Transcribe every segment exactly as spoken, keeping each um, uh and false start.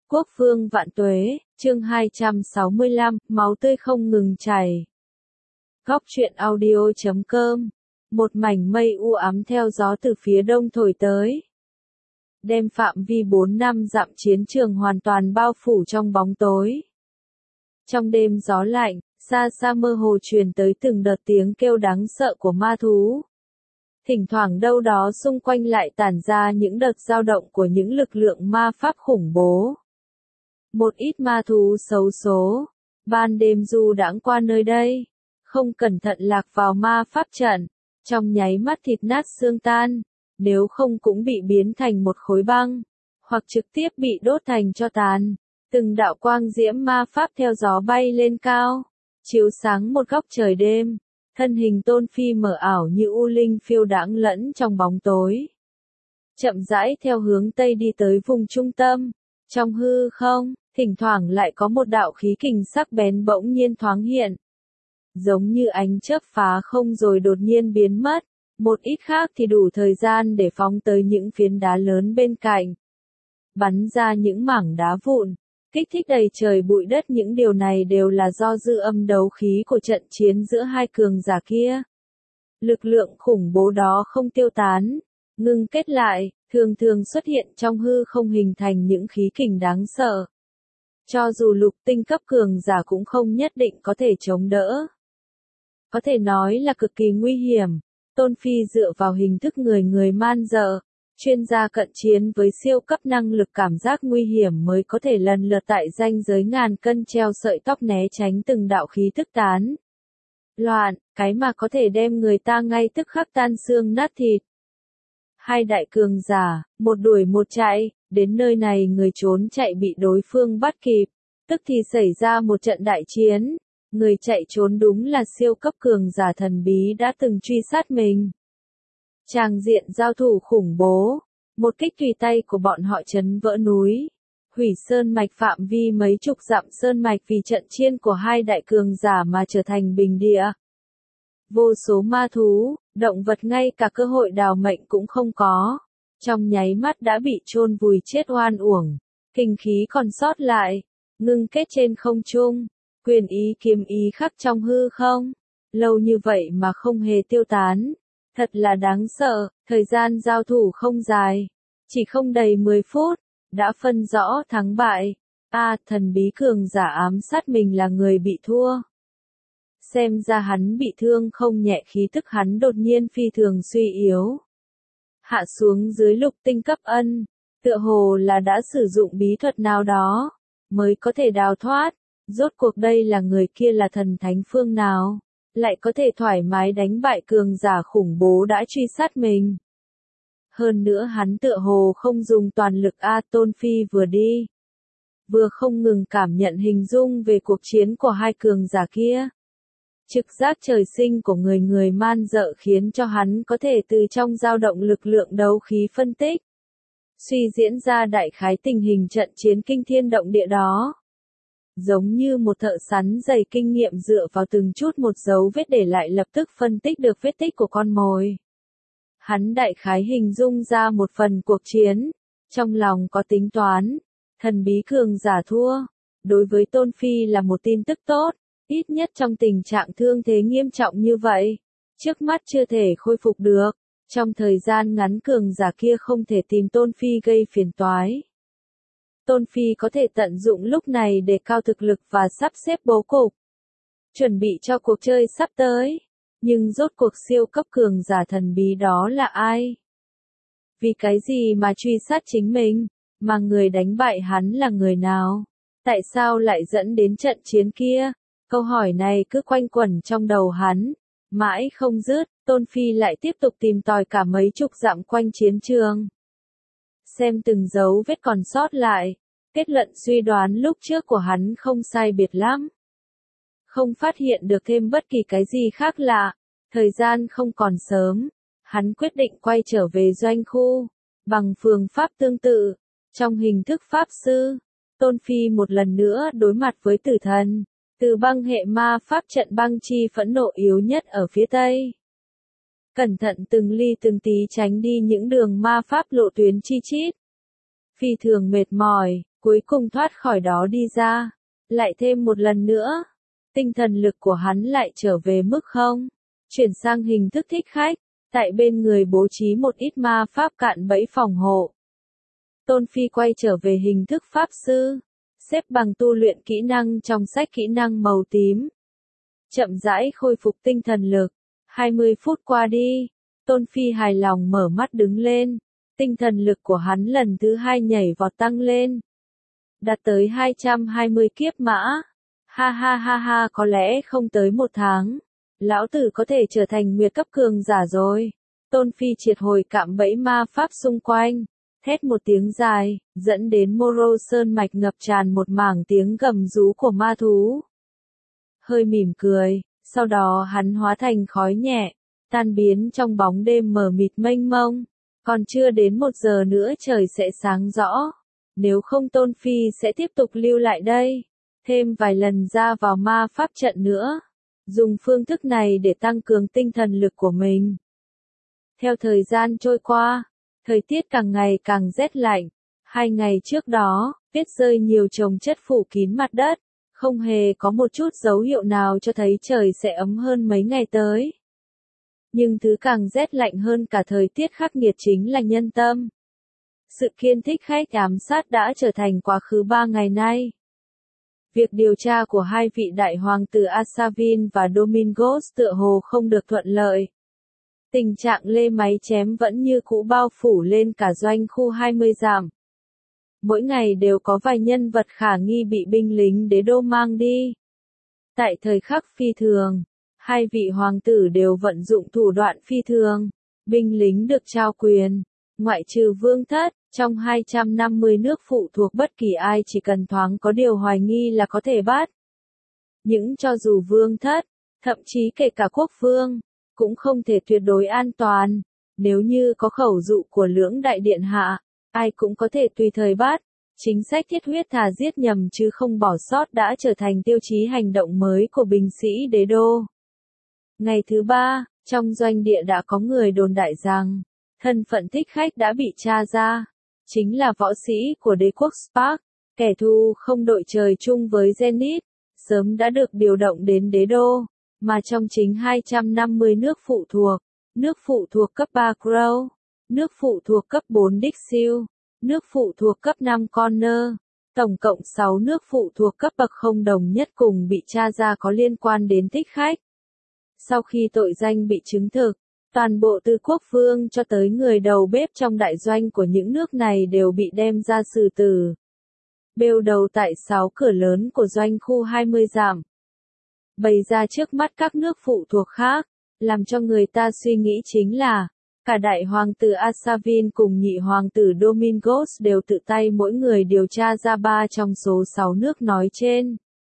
Quốc vương vạn tuế, chương hai trăm sáu mươi lăm, máu tươi không ngừng chảy. Góc truyện audio chấm com. Một mảnh mây u ám theo gió từ phía đông thổi tới. Đem phạm vi bốn năm dặm chiến trường hoàn toàn bao phủ trong bóng tối. Trong đêm gió lạnh, xa xa mơ hồ truyền tới từng đợt tiếng kêu đáng sợ của ma thú. Thỉnh thoảng đâu đó xung quanh lại tản ra những đợt dao động của những lực lượng ma pháp khủng bố. Một ít ma thú xấu số, ban đêm du đãng qua nơi đây, không cẩn thận lạc vào ma pháp trận, trong nháy mắt thịt nát xương tan, nếu không cũng bị biến thành một khối băng, hoặc trực tiếp bị đốt thành tro tàn. Từng đạo quang diễm ma pháp theo gió bay lên cao, chiếu sáng một góc trời đêm, thân hình Tôn Phi mờ ảo như u linh phiêu đãng lẫn trong bóng tối. Chậm rãi theo hướng tây đi tới vùng trung tâm, trong hư không, thỉnh thoảng lại có một đạo khí kình sắc bén bỗng nhiên thoáng hiện. Giống như ánh chớp phá không rồi đột nhiên biến mất, một ít khác thì đủ thời gian để phóng tới những phiến đá lớn bên cạnh. Bắn ra những mảng đá vụn, kích thích đầy trời bụi đất, những điều này đều là do dư âm đấu khí của trận chiến giữa hai cường giả kia. Lực lượng khủng bố đó không tiêu tán, ngưng kết lại, thường thường xuất hiện trong hư không hình thành những khí kình đáng sợ. Cho dù lục tinh cấp cường giả cũng không nhất định có thể chống đỡ. Có thể nói là cực kỳ nguy hiểm. Tôn Phi dựa vào hình thức người người man dợ, chuyên gia cận chiến với siêu cấp năng lực cảm giác nguy hiểm mới có thể lần lượt tại ranh giới ngàn cân treo sợi tóc né tránh từng đạo khí tức tán loạn, cái mà có thể đem người ta ngay tức khắc tan xương nát thịt. Hai đại cường giả, một đuổi một chạy, đến nơi này người trốn chạy bị đối phương bắt kịp, tức thì xảy ra một trận đại chiến. Người chạy trốn đúng là siêu cấp cường giả thần bí đã từng truy sát mình. Tràng diện giao thủ khủng bố, một kích tùy tay của bọn họ chấn vỡ núi, hủy sơn mạch phạm vi mấy chục dặm sơn mạch vì trận chiến của hai đại cường giả mà trở thành bình địa. Vô số ma thú, động vật ngay cả cơ hội đào mệnh cũng không có, trong nháy mắt đã bị chôn vùi chết oan uổng, kinh khí còn sót lại, ngưng kết trên không trung. Quyền ý kiếm ý khắc trong hư không, lâu như vậy mà không hề tiêu tán, thật là đáng sợ. Thời gian giao thủ không dài, chỉ không đầy mười phút, đã phân rõ thắng bại. A, à, thần bí cường giả ám sát mình là người bị thua. Xem ra hắn bị thương không nhẹ, khí tức hắn đột nhiên phi thường suy yếu. Hạ xuống dưới lục tinh cấp ân, tựa hồ là đã sử dụng bí thuật nào đó, mới có thể đào thoát. Rốt cuộc đây là người kia là thần thánh phương nào, lại có thể thoải mái đánh bại cường giả khủng bố đã truy sát mình. Hơn nữa hắn tựa hồ không dùng toàn lực. A, Tôn Phi vừa đi, vừa không ngừng cảm nhận hình dung về cuộc chiến của hai cường giả kia. Trực giác trời sinh của người người man dợ khiến cho hắn có thể từ trong dao động lực lượng đấu khí phân tích, suy diễn ra đại khái tình hình trận chiến kinh thiên động địa đó. Giống như một thợ sắn dày kinh nghiệm dựa vào từng chút một dấu vết để lại lập tức phân tích được vết tích của con mồi. Hắn đại khái hình dung ra một phần cuộc chiến, trong lòng có tính toán, thần bí cường giả thua. Đối với Tôn Phi là một tin tức tốt, ít nhất trong tình trạng thương thế nghiêm trọng như vậy, trước mắt chưa thể khôi phục được. Trong thời gian ngắn cường giả kia không thể tìm Tôn Phi gây phiền toái. Tôn Phi có thể tận dụng lúc này để cao thực lực và sắp xếp bố cục, chuẩn bị cho cuộc chơi sắp tới. Nhưng rốt cuộc siêu cấp cường giả thần bí đó là ai? Vì cái gì mà truy sát chính mình, mà người đánh bại hắn là người nào? Tại sao lại dẫn đến trận chiến kia? Câu hỏi này cứ quanh quẩn trong đầu hắn, mãi không dứt. Tôn Phi lại tiếp tục tìm tòi cả mấy chục dặm quanh chiến trường. Xem từng dấu vết còn sót lại, kết luận suy đoán lúc trước của hắn không sai biệt lắm. Không phát hiện được thêm bất kỳ cái gì khác lạ, thời gian không còn sớm, hắn quyết định quay trở về doanh khu, bằng phương pháp tương tự, trong hình thức pháp sư. Tôn Phi một lần nữa đối mặt với tử thần, từ băng hệ ma pháp trận băng chi phẫn nộ yếu nhất ở phía tây. Cẩn thận từng ly từng tí tránh đi những đường ma pháp lộ tuyến chi chít. Phi thường mệt mỏi, cuối cùng thoát khỏi đó đi ra. Lại thêm một lần nữa, tinh thần lực của hắn lại trở về mức không, chuyển sang hình thức thích khách, tại bên người bố trí một ít ma pháp cạn bẫy phòng hộ. Tôn Phi quay trở về hình thức pháp sư, xếp bằng tu luyện kỹ năng trong sách kỹ năng màu tím. Chậm rãi khôi phục tinh thần lực, hai mươi phút qua đi, Tôn Phi hài lòng mở mắt đứng lên, tinh thần lực của hắn lần thứ hai nhảy vọt tăng lên. Đạt tới hai trăm hai mươi kiếp mã. Ha ha ha ha, có lẽ không tới một tháng, lão tử có thể trở thành nguyệt cấp cường giả rồi. Tôn Phi triệt hồi cạm bẫy ma pháp xung quanh, thét một tiếng dài, dẫn đến Moro Sơn mạch ngập tràn một mảng tiếng gầm rú của ma thú. Hơi mỉm cười, sau đó hắn hóa thành khói nhẹ, tan biến trong bóng đêm mờ mịt mênh mông. Còn chưa đến một giờ nữa trời sẽ sáng rõ. Nếu không Tôn Phi sẽ tiếp tục lưu lại đây, thêm vài lần ra vào ma pháp trận nữa, dùng phương thức này để tăng cường tinh thần lực của mình. Theo thời gian trôi qua, thời tiết càng ngày càng rét lạnh. Hai ngày trước đó, tuyết rơi nhiều chồng chất phủ kín mặt đất, không hề có một chút dấu hiệu nào cho thấy trời sẽ ấm hơn mấy ngày tới. Nhưng thứ càng rét lạnh hơn cả thời tiết khắc nghiệt chính là nhân tâm. Sự kiện thích khách ám sát đã trở thành quá khứ ba ngày nay. Việc điều tra của hai vị đại hoàng tử Asavin và Domingos tựa hồ không được thuận lợi. Tình trạng lê máy chém vẫn như cũ bao phủ lên cả doanh khu hai mươi dặm. Mỗi ngày đều có vài nhân vật khả nghi bị binh lính đế đô mang đi. Tại thời khắc phi thường, hai vị hoàng tử đều vận dụng thủ đoạn phi thường. Binh lính được trao quyền, ngoại trừ vương thất, trong hai trăm năm mươi nước phụ thuộc bất kỳ ai chỉ cần thoáng có điều hoài nghi là có thể bắt. Những cho dù vương thất, thậm chí kể cả quốc vương, cũng không thể tuyệt đối an toàn. Nếu như có khẩu dụ của lưỡng đại điện hạ, ai cũng có thể tùy thời bắt. Chính sách thiết huyết thà giết nhầm chứ không bỏ sót đã trở thành tiêu chí hành động mới của binh sĩ đế đô. Ngày thứ ba, trong doanh địa đã có người đồn đại rằng, thân phận thích khách đã bị tra ra. Chính là võ sĩ của đế quốc Spark, kẻ thù không đội trời chung với Zenith, sớm đã được điều động đến đế đô, mà trong chính hai trăm năm mươi nước phụ thuộc, nước phụ thuộc cấp ba Crow, nước phụ thuộc cấp bốn Dixil, nước phụ thuộc cấp năm Connor, tổng cộng sáu nước phụ thuộc cấp bậc không đồng nhất cùng bị tra ra có liên quan đến thích khách. Sau khi tội danh bị chứng thực, toàn bộ từ quốc vương cho tới người đầu bếp trong đại doanh của những nước này đều bị đem ra xử tử. Bêu đầu tại sáu cửa lớn của doanh khu hai mươi dặm. Bày ra trước mắt các nước phụ thuộc khác, làm cho người ta suy nghĩ chính là, cả đại hoàng tử Asavin cùng nhị hoàng tử Domingos đều tự tay mỗi người điều tra ra ba trong số sáu nước nói trên.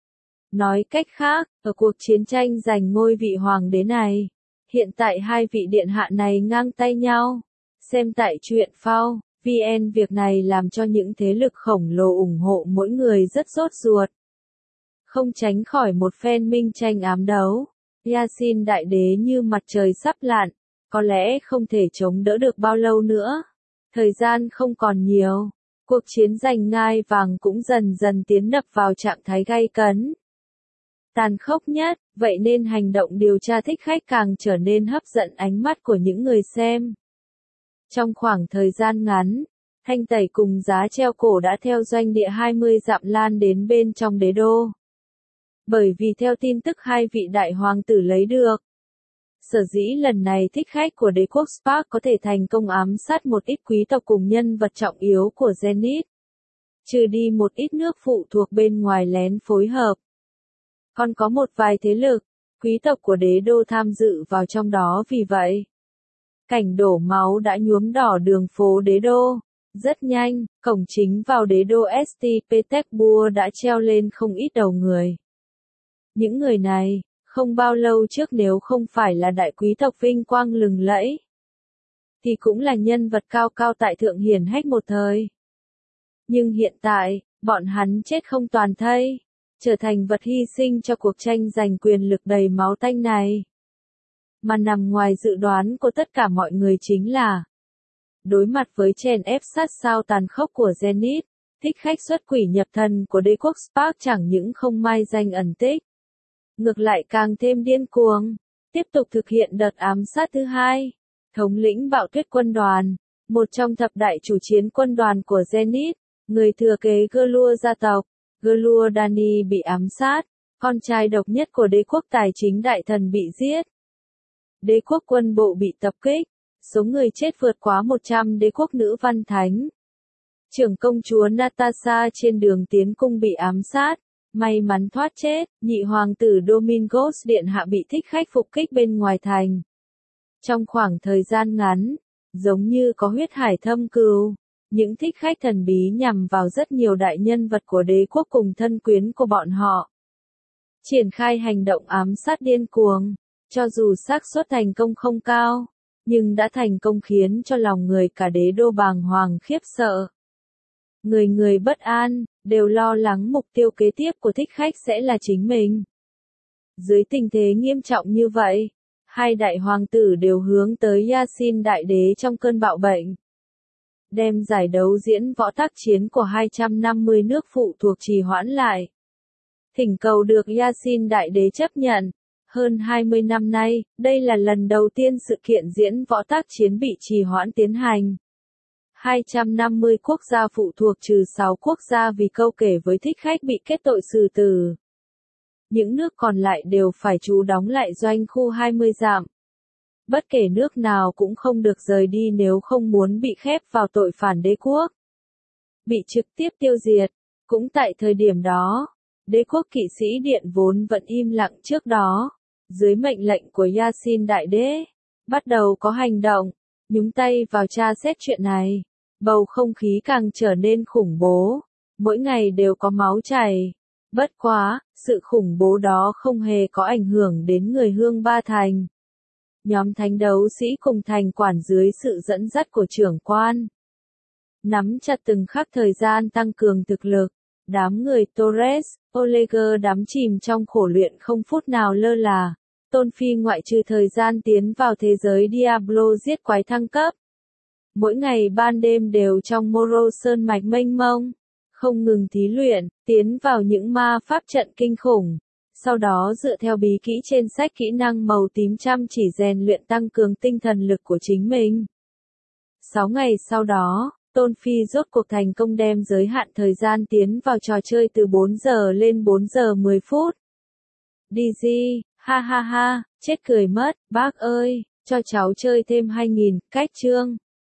Nói cách khác, ở cuộc chiến tranh giành ngôi vị hoàng đế này, hiện tại hai vị điện hạ này ngang tay nhau. Xem tại truyện phao, vn việc này làm cho những thế lực khổng lồ ủng hộ mỗi người rất sốt ruột. Không tránh khỏi một phen minh tranh ám đấu. Yasin đại đế như mặt trời sắp lặn, có lẽ không thể chống đỡ được bao lâu nữa. Thời gian không còn nhiều, cuộc chiến giành ngai vàng cũng dần dần tiến nhập vào trạng thái gay cấn. Tàn khốc nhất, vậy nên hành động điều tra thích khách càng trở nên hấp dẫn ánh mắt của những người xem. Trong khoảng thời gian ngắn, thanh tẩy cùng giá treo cổ đã theo doanh địa hai mươi dặm lan đến bên trong đế đô. Bởi vì theo tin tức hai vị đại hoàng tử lấy được, sở dĩ lần này thích khách của đế quốc Spark có thể thành công ám sát một ít quý tộc cùng nhân vật trọng yếu của Zenith. Trừ đi một ít nước phụ thuộc bên ngoài lén phối hợp. Còn có một vài thế lực, quý tộc của đế đô tham dự vào trong đó vì vậy. Cảnh đổ máu đã nhuốm đỏ đường phố đế đô. Rất nhanh, cổng chính vào đế đô Saint Petersburg đã treo lên không ít đầu người. Những người này, không bao lâu trước nếu không phải là đại quý tộc vinh quang lừng lẫy, thì cũng là nhân vật cao cao tại thượng hiển hách một thời. Nhưng hiện tại, bọn hắn chết không toàn thây, trở thành vật hy sinh cho cuộc tranh giành quyền lực đầy máu tanh này. Mà nằm ngoài dự đoán của tất cả mọi người chính là, đối mặt với chèn ép sát sao tàn khốc của Zenith, Thích khách xuất quỷ nhập thần của đế quốc Spark chẳng những không mai danh ẩn tích, ngược lại càng thêm điên cuồng, tiếp tục thực hiện đợt ám sát thứ hai. Thống lĩnh Bạo Tuyết quân đoàn, một trong thập đại chủ chiến quân đoàn của Zenith, người thừa kế Gelua gia tộc, Gelua Dani bị ám sát, con trai độc nhất của đế quốc tài chính đại thần bị giết. Đế quốc quân bộ bị tập kích, số người chết vượt quá một trăm, đế quốc nữ văn thánh. Trưởng công chúa Natasha trên đường tiến cung bị ám sát, may mắn thoát chết, nhị hoàng tử Domingos điện hạ bị thích khách phục kích bên ngoài thành. Trong khoảng thời gian ngắn, giống như có huyết hải thâm cừu, những thích khách thần bí nhằm vào rất nhiều đại nhân vật của đế quốc cùng thân quyến của bọn họ. Triển khai hành động ám sát điên cuồng, cho dù xác suất thành công không cao, nhưng đã thành công khiến cho lòng người cả đế đô bàng hoàng khiếp sợ. Người người bất an, đều lo lắng mục tiêu kế tiếp của thích khách sẽ là chính mình. Dưới tình thế nghiêm trọng như vậy, hai đại hoàng tử đều hướng tới Yasin đại đế trong cơn bạo bệnh. Đem giải đấu diễn võ tác chiến của hai trăm năm mươi nước phụ thuộc trì hoãn lại. Thỉnh cầu được Yasin đại đế chấp nhận. Hơn hai mươi năm nay, đây là lần đầu tiên sự kiện diễn võ tác chiến bị trì hoãn tiến hành. hai trăm năm mươi quốc gia phụ thuộc trừ sáu quốc gia vì câu kể với thích khách bị kết tội xử tử. Những nước còn lại đều phải trú đóng lại doanh khu hai mươi dặm. Bất kể nước nào cũng không được rời đi nếu không muốn bị khép vào tội phản đế quốc. Bị trực tiếp tiêu diệt. Cũng tại thời điểm đó, đế quốc kỵ sĩ điện vốn vẫn im lặng trước đó, dưới mệnh lệnh của Yasin đại đế, bắt đầu có hành động, nhúng tay vào tra xét chuyện này. Bầu không khí càng trở nên khủng bố, mỗi ngày đều có máu chảy. Bất quá, sự khủng bố đó không hề có ảnh hưởng đến người Hương Ba Thành. Nhóm thánh đấu sĩ cùng thành quản dưới sự dẫn dắt của trưởng quan, nắm chặt từng khắc thời gian tăng cường thực lực. Đám người Torres, Oleger đắm chìm trong khổ luyện không phút nào lơ là. Tôn Phi ngoại trừ thời gian tiến vào thế giới Diablo giết quái thăng cấp. Mỗi ngày ban đêm đều trong Moro Sơn mạch mênh mông, không ngừng thí luyện, tiến vào những ma pháp trận kinh khủng. Sau đó dựa theo bí kỹ trên sách kỹ năng màu tím chăm chỉ rèn luyện tăng cường tinh thần lực của chính mình. Sáu ngày sau đó, Tôn Phi rốt cuộc thành công đem giới hạn thời gian tiến vào trò chơi từ bốn giờ lên bốn giờ mười phút. đê giê, ha ha ha, chết cười mất, bác ơi, cho cháu chơi thêm hai nghìn, cách chương.